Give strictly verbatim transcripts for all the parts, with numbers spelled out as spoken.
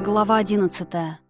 Глава одиннадцатая.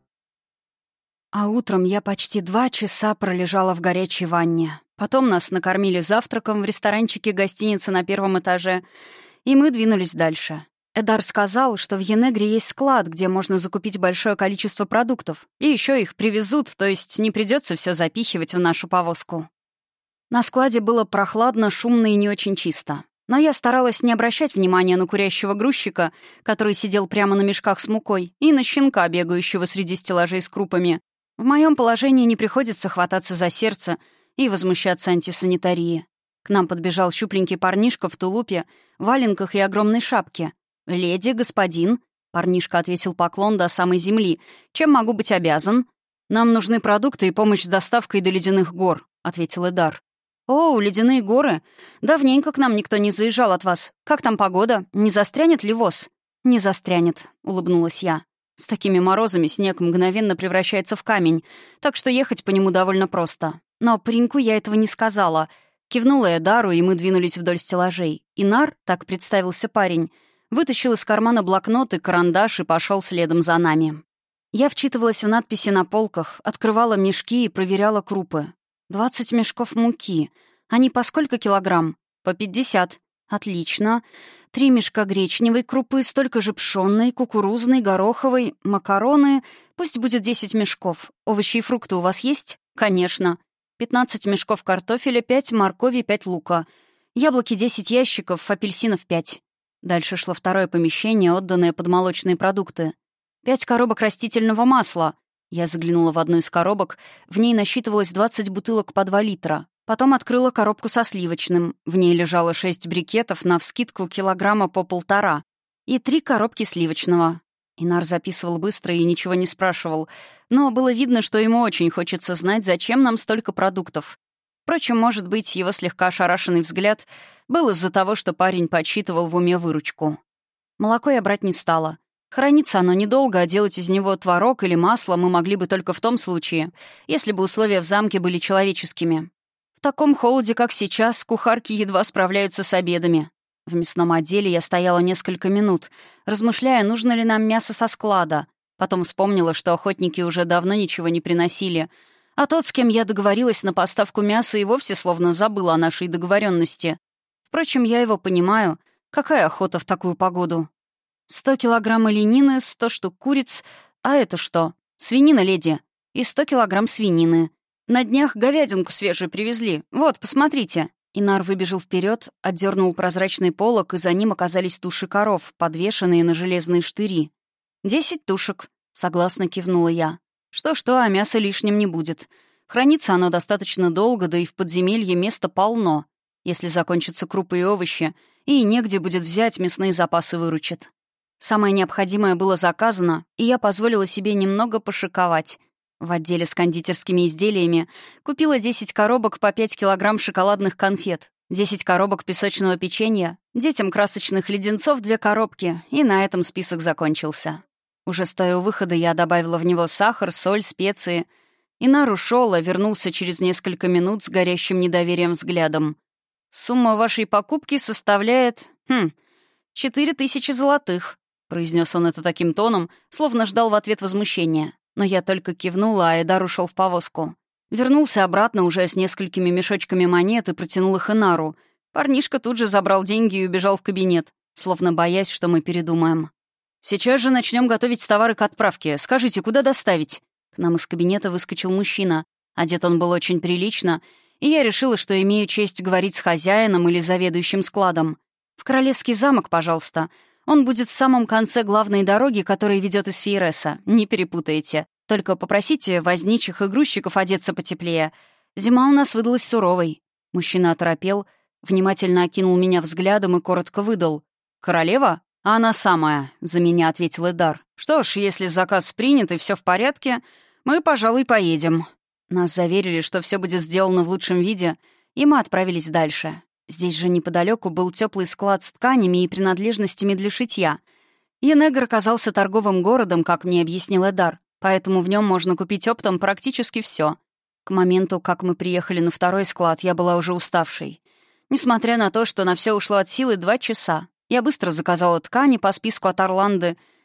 А утром я почти два часа пролежала в горячей ванне. Потом нас накормили завтраком в ресторанчике гостиницы на первом этаже, и мы двинулись дальше. Эдар сказал, что в Енегре есть склад, где можно закупить большое количество продуктов, и еще их привезут, то есть не придется все запихивать в нашу повозку. На складе было прохладно, шумно и не очень чисто. Но я старалась не обращать внимания на курящего грузчика, который сидел прямо на мешках с мукой, и на щенка, бегающего среди стеллажей с крупами. В моем положении не приходится хвататься за сердце и возмущаться антисанитарией. К нам подбежал щупленький парнишка в тулупе, валенках и огромной шапке. «Леди, господин», — парнишка отвесил поклон до самой земли, — «чем могу быть обязан?» «Нам нужны продукты и помощь с доставкой до ледяных гор», — ответил Эдар. «О, ледяные горы! Давненько к нам никто не заезжал от вас. Как там погода? Не застрянет ли воз?» «Не застрянет», — улыбнулась я. «С такими морозами снег мгновенно превращается в камень, так что ехать по нему довольно просто. Но пареньку я этого не сказала». Кивнула Эдару, и мы двинулись вдоль стеллажей. Инар, так представился парень, вытащил из кармана блокнот и карандаш и пошел следом за нами. Я вчитывалась в надписи на полках, открывала мешки и проверяла крупы. «Двадцать мешков муки. Они по сколько килограмм?» «По пятьдесят». «Отлично. Три мешка гречневой крупы, столько же пшённой, кукурузной, гороховой, макароны. Пусть будет десять мешков. Овощи и фрукты у вас есть?» «Конечно. Пятнадцать мешков картофеля, пять моркови, пять лука. Яблоки десять ящиков, апельсинов пять». Дальше шло второе помещение, отданное под молочные продукты. «Пять коробок растительного масла». Я заглянула в одну из коробок, в ней насчитывалось двадцать бутылок по два литра. Потом открыла коробку со сливочным. В ней лежало шесть брикетов, навскидку килограмма по полтора. И три коробки сливочного. Инар записывал быстро и ничего не спрашивал. Но было видно, что ему очень хочется знать, зачем нам столько продуктов. Впрочем, может быть, его слегка ошарашенный взгляд был из-за того, что парень подсчитывал в уме выручку. Молоко я брать не стала. Хранится оно недолго, а делать из него творог или масло мы могли бы только в том случае, если бы условия в замке были человеческими. В таком холоде, как сейчас, кухарки едва справляются с обедами. В мясном отделе я стояла несколько минут, размышляя, нужно ли нам мясо со склада. Потом вспомнила, что охотники уже давно ничего не приносили, а тот, с кем я договорилась на поставку мяса, и вовсе словно забыл о нашей договоренности. Впрочем, я его понимаю. Какая охота в такую погоду? Сто килограмм оленины, сто штук куриц. А это что? Свинина, леди. И сто килограмм свинины. На днях говядинку свежую привезли. Вот, посмотрите». Инар выбежал вперед, отдернул прозрачный полог, и за ним оказались туши коров, подвешенные на железные штыри. «Десять тушек», — согласно кивнула я. «Что-что, а мяса лишним не будет. Хранится оно достаточно долго, да и в подземелье места полно. Если закончатся крупы и овощи, и негде будет взять, мясные запасы выручат». Самое необходимое было заказано, и я позволила себе немного пошиковать. В отделе с кондитерскими изделиями купила десять коробок по пять килограмм шоколадных конфет, десять коробок песочного печенья, детям красочных леденцов две коробки, и на этом список закончился. Уже стоя у выхода, я добавила в него сахар, соль, специи. Инар ушел, а вернулся через несколько минут с горящим недоверием взглядом. «Сумма вашей покупки составляет... Хм... четыре тысячи золотых», — произнес он это таким тоном, словно ждал в ответ возмущения. Но я только кивнула, а Эдар ушел в повозку. Вернулся обратно уже с несколькими мешочками монет и протянул их Инару. Парнишка тут же забрал деньги и убежал в кабинет, словно боясь, что мы передумаем. «Сейчас же начнем готовить товары к отправке. Скажите, куда доставить?» К нам из кабинета выскочил мужчина. Одет он был очень прилично, и я решила, что имею честь говорить с хозяином или заведующим складом. «В Королевский замок, пожалуйста. Он будет в самом конце главной дороги, которая ведет из Фейреса. Не перепутайте. Только попросите возничих и грузчиков одеться потеплее. Зима у нас выдалась суровой». Мужчина оторопел, внимательно окинул меня взглядом и коротко выдал. «Королева? Она самая», — за меня ответил Эдар. «Что ж, если заказ принят и все в порядке, мы, пожалуй, поедем». Нас заверили, что все будет сделано в лучшем виде, и мы отправились дальше. Здесь же неподалеку был теплый склад с тканями и принадлежностями для шитья. Енегр оказался торговым городом, как мне объяснил Эдар, поэтому в нем можно купить оптом практически все. К моменту, как мы приехали на второй склад, я была уже уставшей. Несмотря на то, что на все ушло от силы два часа, я быстро заказала ткани по списку от Орланды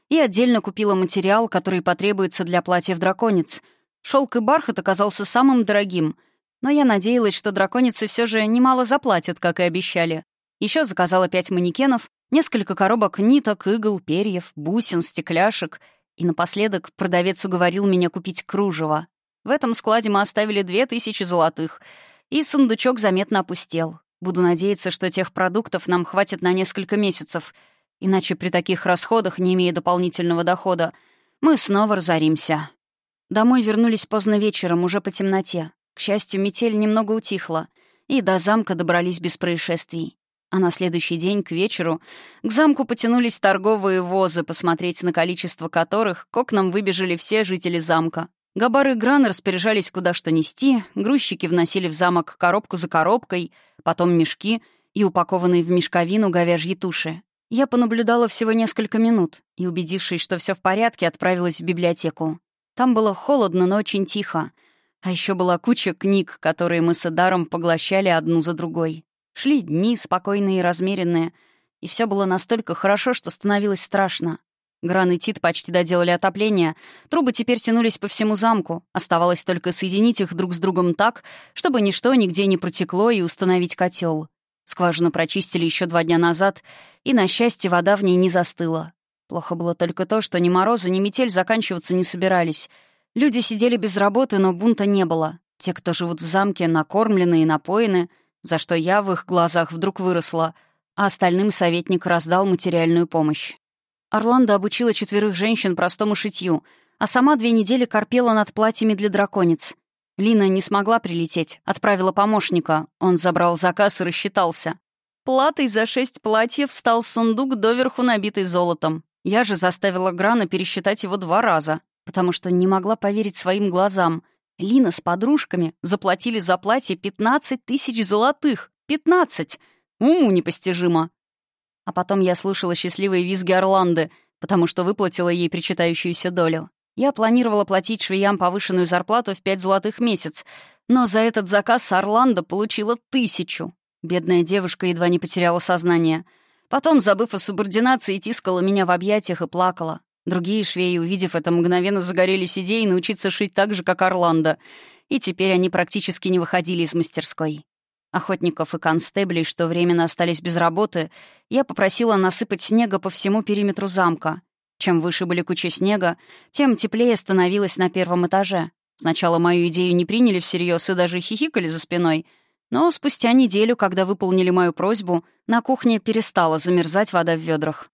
и отдельно купила материал, который потребуется для платьев драконец. Шелк и бархат оказался самым дорогим, но я надеялась, что драконицы все же немало заплатят, как и обещали. Еще заказала пять манекенов, несколько коробок ниток, игл, перьев, бусин, стекляшек, и напоследок продавец уговорил меня купить кружево. В этом складе мы оставили две тысячи золотых, и сундучок заметно опустел. Буду надеяться, что тех продуктов нам хватит на несколько месяцев, иначе при таких расходах, не имея дополнительного дохода, мы снова разоримся. Домой вернулись поздно вечером, уже по темноте. К счастью, метель немного утихла, и до замка добрались без происшествий. А на следующий день, к вечеру, к замку потянулись торговые возы, посмотреть на количество которых к окнам выбежали все жители замка. Габар и Гран распоряжались куда что нести, грузчики вносили в замок коробку за коробкой, потом мешки и упакованные в мешковину говяжьи туши. Я понаблюдала всего несколько минут и, убедившись, что все в порядке, отправилась в библиотеку. Там было холодно, но очень тихо. А еще была куча книг, которые мы с Эдаром поглощали одну за другой. Шли дни, спокойные и размеренные, и все было настолько хорошо, что становилось страшно. Гран и Тит почти доделали отопление, трубы теперь тянулись по всему замку, оставалось только соединить их друг с другом так, чтобы ничто нигде не протекло, и установить котел. Скважину прочистили еще два дня назад, и, на счастье, вода в ней не застыла. Плохо было только то, что ни морозы, ни метель заканчиваться не собирались. Люди сидели без работы, но бунта не было. Те, кто живут в замке, накормлены и напоены, за что я в их глазах вдруг выросла, а остальным советник раздал материальную помощь. Орландо обучила четверых женщин простому шитью, а сама две недели корпела над платьями для драконец. Лина не смогла прилететь, отправила помощника. Он забрал заказ и рассчитался. Платой за шесть платьев стал сундук, доверху набитый золотом. Я же заставила Грана пересчитать его два раза, потому что не могла поверить своим глазам. Лина с подружками заплатили за платье пятнадцать тысяч золотых. Пятнадцать! Уму непостижимо. А потом я слушала счастливые визги Орланды, потому что выплатила ей причитающуюся долю. Я планировала платить швеям повышенную зарплату в пять золотых в месяц, но за этот заказ Орландо получила тысячу. Бедная девушка едва не потеряла сознание. Потом, забыв о субординации, тискала меня в объятиях и плакала. Другие швеи, увидев это, мгновенно загорелись идеей научиться шить так же, как Орландо, и теперь они практически не выходили из мастерской. Охотников и констеблей, что временно остались без работы, я попросила насыпать снега по всему периметру замка. Чем выше были кучи снега, тем теплее становилось на первом этаже. Сначала мою идею не приняли всерьез и даже хихикали за спиной, но спустя неделю, когда выполнили мою просьбу, на кухне перестала замерзать вода в ведрах.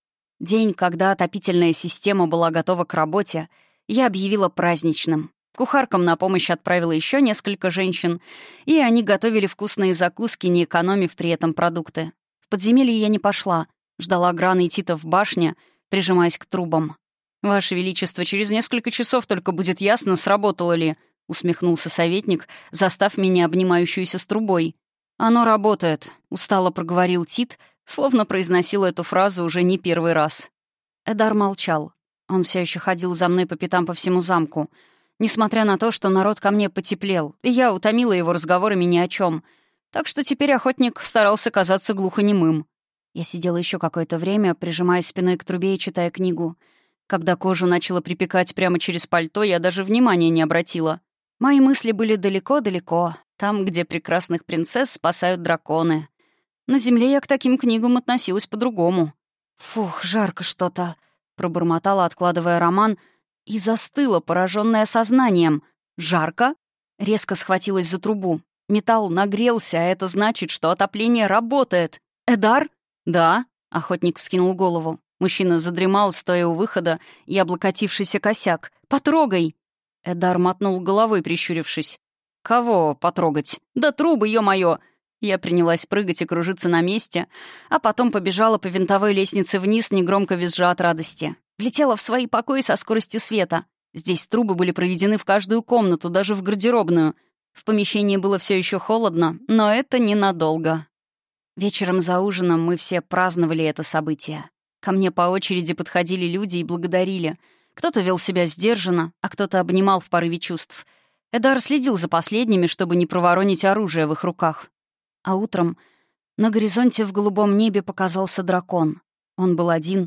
День, когда отопительная система была готова к работе, я объявила праздничным. Кухаркам на помощь отправила еще несколько женщин, и они готовили вкусные закуски, не экономив при этом продукты. В подземелье я не пошла, ждала Грана и Тита в башне, прижимаясь к трубам. «Ваше Величество, через несколько часов только будет ясно, сработало ли», — усмехнулся советник, застав меня обнимающуюся с трубой. «Оно работает», — устало проговорил Тит, словно произносил эту фразу уже не первый раз. Эдар молчал. Он все еще ходил за мной по пятам по всему замку. Несмотря на то, что народ ко мне потеплел, и я утомила его разговорами ни о чем. Так что теперь охотник старался казаться глухонемым. Я сидела еще какое-то время, прижимая спиной к трубе и читая книгу. Когда кожу начало припекать прямо через пальто, я даже внимания не обратила. Мои мысли были далеко-далеко, там, где прекрасных принцесс спасают драконы. На земле я к таким книгам относилась по-другому. «Фух, жарко что-то», — пробормотала, откладывая роман, и застыла, пораженная сознанием. «Жарко?» Резко схватилась за трубу. Металл нагрелся, а это значит, что отопление работает. «Эдар?» «Да», — охотник вскинул голову. Мужчина задремал, стоя у выхода, и облокотившийся косяк. «Потрогай!» Эдар мотнул головой, прищурившись. «Кого потрогать? Да трубы, ё-моё!» Я принялась прыгать и кружиться на месте, а потом побежала по винтовой лестнице вниз, негромко визжа от радости. Влетела в свои покои со скоростью света. Здесь трубы были проведены в каждую комнату, даже в гардеробную. В помещении было все еще холодно, но это ненадолго. Вечером за ужином мы все праздновали это событие. Ко мне по очереди подходили люди и благодарили. Кто-то вел себя сдержанно, а кто-то обнимал в порыве чувств. Эдар следил за последними, чтобы не проворонить оружие в их руках. А утром на горизонте в голубом небе показался дракон. Он был один,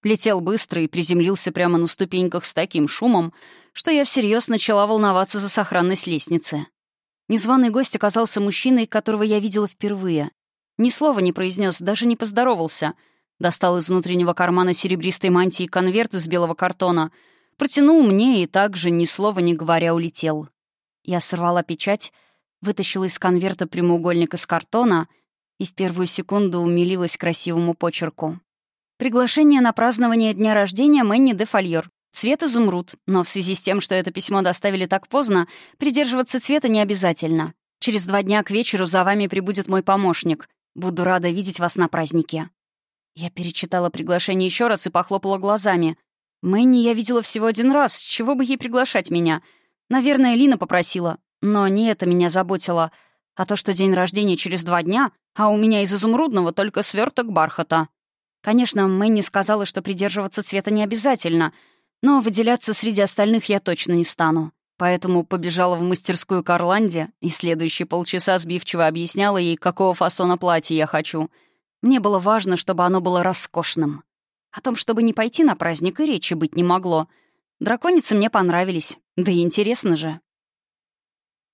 Летел быстро и приземлился прямо на ступеньках с таким шумом, что я всерьез начала волноваться за сохранность лестницы. Незваный гость оказался мужчиной, которого я видела впервые. Ни слова не произнес, даже не поздоровался. Достал из внутреннего кармана серебристой мантии конверт из белого картона, протянул мне и также, ни слова не говоря, улетел. Я сорвала печать, вытащила из конверта прямоугольник из картона и в первую секунду умилилась красивому почерку. Приглашение на празднование дня рождения Мэнни де Фольер. Цвет изумруд, но в связи с тем, что это письмо доставили так поздно, придерживаться цвета не обязательно. Через два дня к вечеру за вами прибудет мой помощник. Буду рада видеть вас на празднике». Я перечитала приглашение еще раз и похлопала глазами. Мэнни я видела всего один раз, чего бы ей приглашать меня? Наверное, Лина попросила. Но не это меня заботило, а то, что день рождения через два дня, а у меня из изумрудного только сверток бархата. Конечно, Мэнни сказала, что придерживаться цвета не обязательно, но выделяться среди остальных я точно не стану. Поэтому побежала в мастерскую к Орланде и следующие полчаса сбивчиво объясняла ей, какого фасона платья я хочу. Мне было важно, чтобы оно было роскошным. О том, чтобы не пойти на праздник, и речи быть не могло. Драконицы мне понравились. Да и интересно же.